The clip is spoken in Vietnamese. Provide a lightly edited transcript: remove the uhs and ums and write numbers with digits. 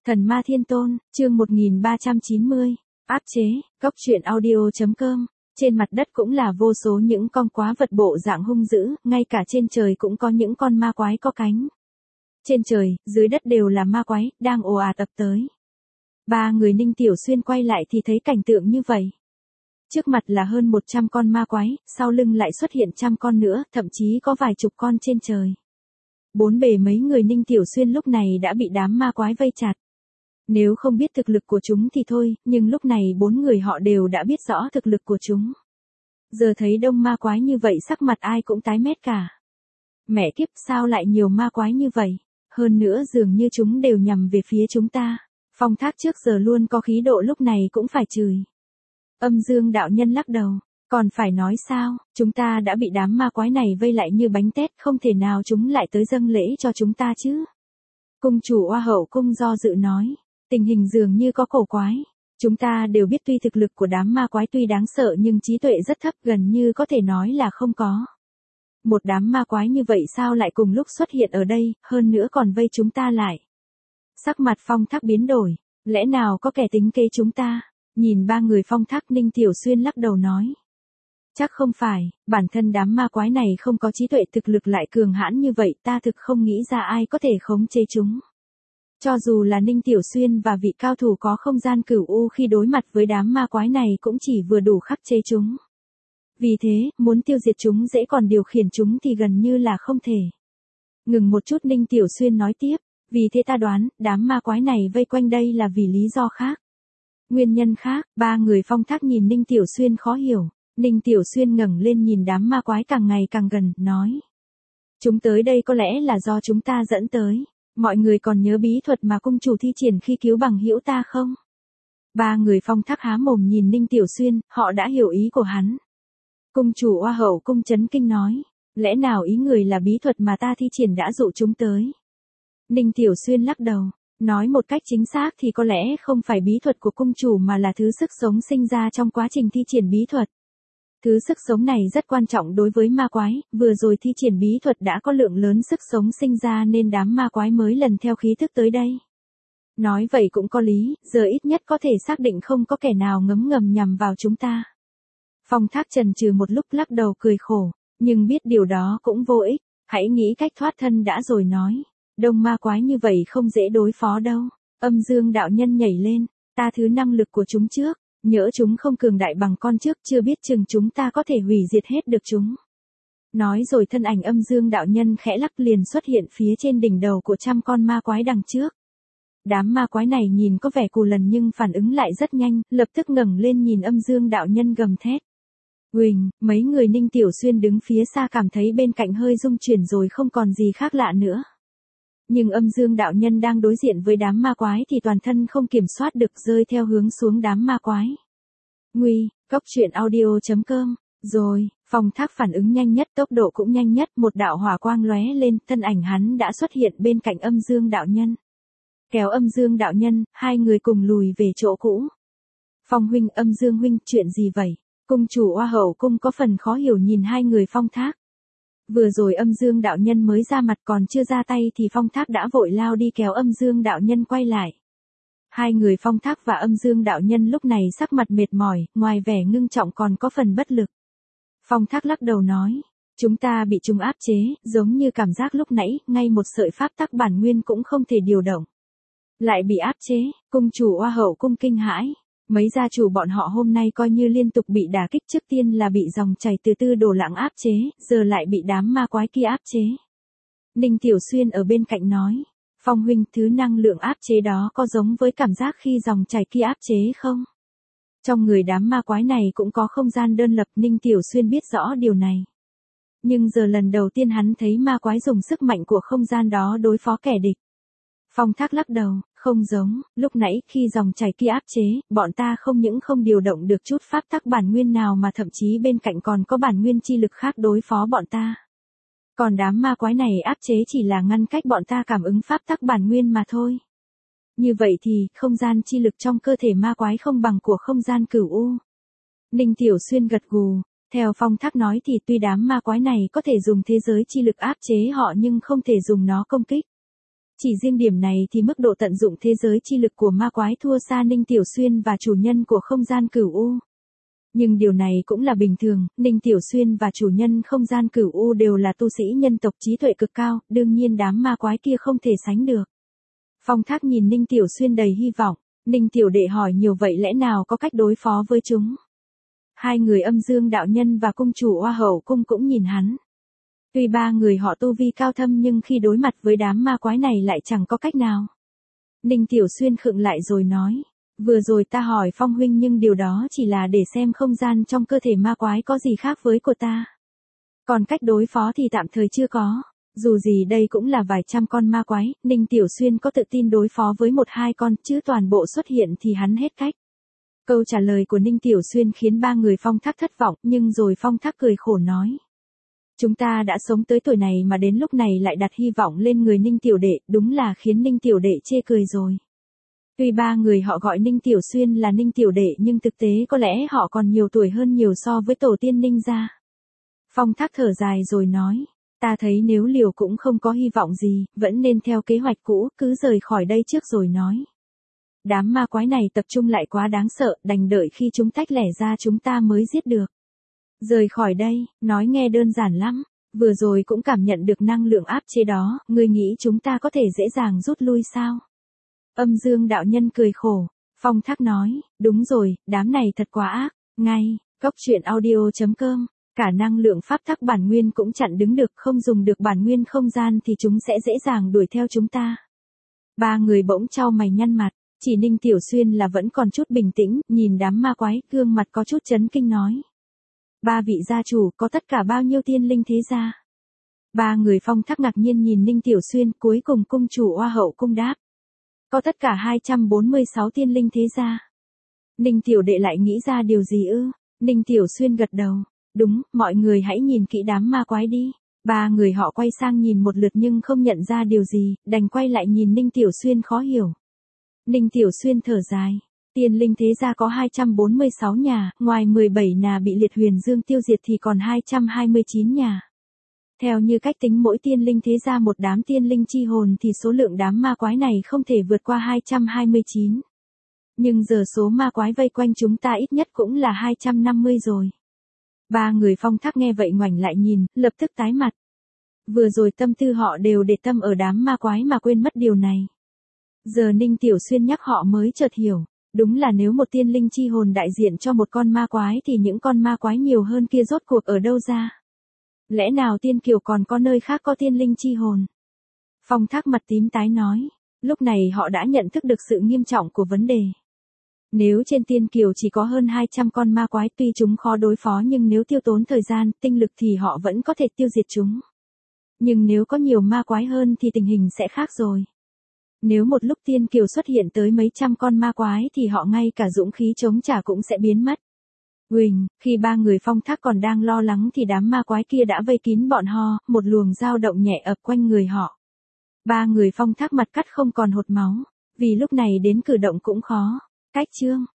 Thần Ma Thiên Tôn, chương 1390, áp chế, góc truyện audio.com. Trên mặt đất cũng là vô số những con quá vật bộ dạng hung dữ, ngay cả trên trời cũng có những con ma quái có cánh. Trên trời, dưới đất đều là ma quái, đang ồ ạt ập tới. Ba người Ninh Tiểu Xuyên quay lại thì thấy cảnh tượng như vậy. Trước mặt là hơn 100 con ma quái, sau lưng lại xuất hiện trăm con nữa, thậm chí có vài chục con trên trời. Bốn bề mấy người Ninh Tiểu Xuyên lúc này đã bị đám ma quái vây chặt. Nếu không biết thực lực của chúng thì thôi, nhưng lúc này bốn người họ đều đã biết rõ thực lực của chúng. Giờ thấy đông ma quái như vậy sắc mặt ai cũng tái mét cả. Mẹ kiếp, sao lại nhiều ma quái như vậy? Hơn nữa dường như chúng đều nhằm về phía chúng ta. Phong Thác trước giờ luôn có khí độ lúc này cũng phải chửi. Âm Dương đạo nhân lắc đầu. Còn phải nói sao, chúng ta đã bị đám ma quái này vây lại như bánh tét, không thể nào chúng lại tới dâng lễ cho chúng ta chứ. Cung chủ Oa Hậu Cung do dự nói. Tình hình dường như có cổ quái. Chúng ta đều biết tuy thực lực của đám ma quái tuy đáng sợ nhưng trí tuệ rất thấp, gần như có thể nói là không có. Một đám ma quái như vậy sao lại cùng lúc xuất hiện ở đây, hơn nữa còn vây chúng ta lại. Sắc mặt Phong Thác biến đổi, lẽ nào có kẻ tính kế chúng ta? Nhìn ba người Phong Thác, Ninh Tiểu Xuyên lắc đầu nói. Chắc không phải, bản thân đám ma quái này không có trí tuệ, thực lực lại cường hãn như vậy, ta thực không nghĩ ra ai có thể khống chế chúng. Cho dù là Ninh Tiểu Xuyên và vị cao thủ có không gian cửu u khi đối mặt với đám ma quái này cũng chỉ vừa đủ khắc chế chúng. Vì thế, muốn tiêu diệt chúng dễ, còn điều khiển chúng thì gần như là không thể. Ngừng một chút, Ninh Tiểu Xuyên nói tiếp, vì thế ta đoán, đám ma quái này vây quanh đây là vì lý do khác. Nguyên nhân khác. Ba người Phong Thác nhìn Ninh Tiểu Xuyên khó hiểu. Ninh Tiểu Xuyên ngẩng lên nhìn đám ma quái càng ngày càng gần, nói. Chúng tới đây có lẽ là do chúng ta dẫn tới. Mọi người còn nhớ bí thuật mà cung chủ thi triển khi cứu bằng hữu ta không? Ba người Phong Thác há mồm nhìn Ninh Tiểu Xuyên, họ đã hiểu ý của hắn. Cung chủ Oa Hậu Cung chấn kinh nói. Lẽ nào ý người là bí thuật mà ta thi triển đã dụ chúng tới? Ninh Tiểu Xuyên lắc đầu. Nói một cách chính xác thì có lẽ không phải bí thuật của cung chủ mà là thứ sức sống sinh ra trong quá trình thi triển bí thuật. Thứ sức sống này rất quan trọng đối với ma quái, vừa rồi thi triển bí thuật đã có lượng lớn sức sống sinh ra nên đám ma quái mới lần theo khí thức tới đây. Nói vậy cũng có lý, giờ ít nhất có thể xác định không có kẻ nào ngấm ngầm nhằm vào chúng ta. Phong Thác chần chừ một lúc lắc đầu cười khổ, nhưng biết điều đó cũng vô ích, hãy nghĩ cách thoát thân đã rồi nói. Đông ma quái như vậy không dễ đối phó đâu. Âm Dương đạo nhân nhảy lên, ta thứ năng lực của chúng trước. Nhỡ chúng không cường đại bằng con trước, chưa biết chừng chúng ta có thể hủy diệt hết được chúng. Nói rồi thân ảnh Âm Dương đạo nhân khẽ lắc liền xuất hiện phía trên đỉnh đầu của trăm con ma quái đằng trước. Đám ma quái này nhìn có vẻ cù lần nhưng phản ứng lại rất nhanh, lập tức ngẩng lên nhìn Âm Dương đạo nhân gầm thét. Uỳnh, mấy người Ninh Tiểu Xuyên đứng phía xa cảm thấy bên cạnh hơi rung chuyển rồi không còn gì khác lạ nữa. Nhưng Âm Dương đạo nhân đang đối diện với đám ma quái thì toàn thân không kiểm soát được rơi theo hướng xuống đám ma quái. Nguy, góc truyện audio.com. Rồi, Phong Thác phản ứng nhanh nhất, tốc độ cũng nhanh nhất, một đạo hỏa quang lóe lên, thân ảnh hắn đã xuất hiện bên cạnh Âm Dương đạo nhân. Kéo Âm Dương đạo nhân, hai người cùng lùi về chỗ cũ. Phong huynh, Âm Dương huynh, chuyện gì vậy? Cung chủ Oa Hậu Cung có phần khó hiểu nhìn hai người Phong Thác. Vừa rồi Âm Dương đạo nhân mới ra mặt, còn chưa ra tay thì Phong Thác đã vội lao đi kéo Âm Dương đạo nhân quay lại. Hai người Phong Thác và Âm Dương đạo nhân lúc này sắc mặt mệt mỏi, ngoài vẻ ngưng trọng còn có phần bất lực. Phong Thác lắc đầu nói, chúng ta bị chúng áp chế, giống như cảm giác lúc nãy, ngay một sợi pháp tắc bản nguyên cũng không thể điều động. Lại bị áp chế, cung chủ Oa Hậu Cung kinh hãi. Mấy gia chủ bọn họ hôm nay coi như liên tục bị đả kích, trước tiên là bị dòng chảy từ Tư Đồ Lãng áp chế, giờ lại bị đám ma quái kia áp chế. Ninh Tiểu Xuyên ở bên cạnh nói, Phong huynh, thứ năng lượng áp chế đó có giống với cảm giác khi dòng chảy kia áp chế không? Trong người đám ma quái này cũng có không gian đơn lập, Ninh Tiểu Xuyên biết rõ điều này. Nhưng giờ lần đầu tiên hắn thấy ma quái dùng sức mạnh của không gian đó đối phó kẻ địch. Phong Thác lắc đầu, không giống, lúc nãy khi dòng chảy kia áp chế, bọn ta không những không điều động được chút pháp tắc bản nguyên nào mà thậm chí bên cạnh còn có bản nguyên chi lực khác đối phó bọn ta. Còn đám ma quái này áp chế chỉ là ngăn cách bọn ta cảm ứng pháp tắc bản nguyên mà thôi. Như vậy thì, không gian chi lực trong cơ thể ma quái không bằng của không gian cửu u. Ninh Tiểu Xuyên gật gù, theo Phong Thác nói thì tuy đám ma quái này có thể dùng thế giới chi lực áp chế họ nhưng không thể dùng nó công kích. Chỉ riêng điểm này thì mức độ tận dụng thế giới chi lực của ma quái thua xa Ninh Tiểu Xuyên và chủ nhân của không gian Cửu U. Nhưng điều này cũng là bình thường, Ninh Tiểu Xuyên và chủ nhân không gian Cửu U đều là tu sĩ nhân tộc trí tuệ cực cao, đương nhiên đám ma quái kia không thể sánh được. Phong Thác nhìn Ninh Tiểu Xuyên đầy hy vọng, Ninh Tiểu đệ hỏi nhiều vậy lẽ nào có cách đối phó với chúng. Hai người Âm Dương đạo nhân và cung chủ Oa Hậu cung cũng nhìn hắn. Tuy ba người họ tu vi cao thâm nhưng khi đối mặt với đám ma quái này lại chẳng có cách nào. Ninh Tiểu Xuyên khựng lại rồi nói, vừa rồi ta hỏi Phong huynh nhưng điều đó chỉ là để xem không gian trong cơ thể ma quái có gì khác với của ta. Còn cách đối phó thì tạm thời chưa có. Dù gì đây cũng là vài trăm con ma quái, Ninh Tiểu Xuyên có tự tin đối phó với một hai con chứ toàn bộ xuất hiện thì hắn hết cách. Câu trả lời của Ninh Tiểu Xuyên khiến ba người Phong Thác thất vọng nhưng rồi Phong Thác cười khổ nói. Chúng ta đã sống tới tuổi này mà đến lúc này lại đặt hy vọng lên người Ninh Tiểu đệ, đúng là khiến Ninh Tiểu đệ chê cười rồi. Tuy ba người họ gọi Ninh Tiểu Xuyên là Ninh Tiểu đệ nhưng thực tế có lẽ họ còn nhiều tuổi hơn nhiều so với tổ tiên Ninh gia. Phong Thác thở dài rồi nói, ta thấy nếu liều cũng không có hy vọng gì, vẫn nên theo kế hoạch cũ, cứ rời khỏi đây trước rồi nói. Đám ma quái này tập trung lại quá đáng sợ, đành đợi khi chúng tách lẻ ra chúng ta mới giết được. Rời khỏi đây, nói nghe đơn giản lắm, vừa rồi cũng cảm nhận được năng lượng áp chế đó, ngươi nghĩ chúng ta có thể dễ dàng rút lui sao? Âm Dương đạo nhân cười khổ, Phong Thác nói, đúng rồi, đám này thật quá ác, ngay, coctruyện.audio.com, cả năng lượng pháp tắc bản nguyên cũng chặn đứng được, không dùng được bản nguyên không gian thì chúng sẽ dễ dàng đuổi theo chúng ta. Ba người bỗng chau mày nhăn mặt, chỉ Ninh Tiểu Xuyên là vẫn còn chút bình tĩnh, nhìn đám ma quái, gương mặt có chút chấn kinh nói. Ba vị gia chủ có tất cả bao nhiêu tiên linh thế gia? Ba người Phong Thác ngạc nhiên nhìn Ninh Tiểu Xuyên, cuối cùng cung chủ Oa Hậu cung đáp. Có tất cả 246 tiên linh thế gia. Ninh Tiểu đệ lại nghĩ ra điều gì ư? Ninh Tiểu Xuyên gật đầu. Đúng, mọi người hãy nhìn kỹ đám ma quái đi. Ba người họ quay sang nhìn một lượt nhưng không nhận ra điều gì, đành quay lại nhìn Ninh Tiểu Xuyên khó hiểu. Ninh Tiểu Xuyên thở dài. Tiên linh thế gia có 246 nhà, ngoài 17 nhà bị liệt huyền dương tiêu diệt thì còn 229 nhà. Theo như cách tính mỗi tiên linh thế gia một đám tiên linh chi hồn thì số lượng đám ma quái này không thể vượt qua 229. Nhưng giờ số ma quái vây quanh chúng ta ít nhất cũng là 250 rồi. Ba người Phong Thác nghe vậy ngoảnh lại nhìn, lập tức tái mặt. Vừa rồi tâm tư họ đều để tâm ở đám ma quái mà quên mất điều này. Giờ Ninh Tiểu Xuyên nhắc họ mới chợt hiểu. Đúng là nếu một tiên linh chi hồn đại diện cho một con ma quái thì những con ma quái nhiều hơn kia rốt cuộc ở đâu ra? Lẽ nào tiên kiều còn có nơi khác có tiên linh chi hồn? Phong Thác mặt tím tái nói. Lúc này họ đã nhận thức được sự nghiêm trọng của vấn đề. Nếu trên tiên kiều chỉ có hơn 200 con ma quái tuy chúng khó đối phó nhưng nếu tiêu tốn thời gian, tinh lực thì họ vẫn có thể tiêu diệt chúng. Nhưng nếu có nhiều ma quái hơn thì tình hình sẽ khác rồi. Nếu một lúc tiên kiều xuất hiện tới mấy trăm con ma quái thì họ ngay cả dũng khí chống trả cũng sẽ biến mất. Huỳnh, khi ba người Phong Thác còn đang lo lắng thì đám ma quái kia đã vây kín bọn họ, một luồng dao động nhẹ ập quanh người họ. Ba người Phong Thác mặt cắt không còn hột máu, vì lúc này đến cử động cũng khó. Cách chương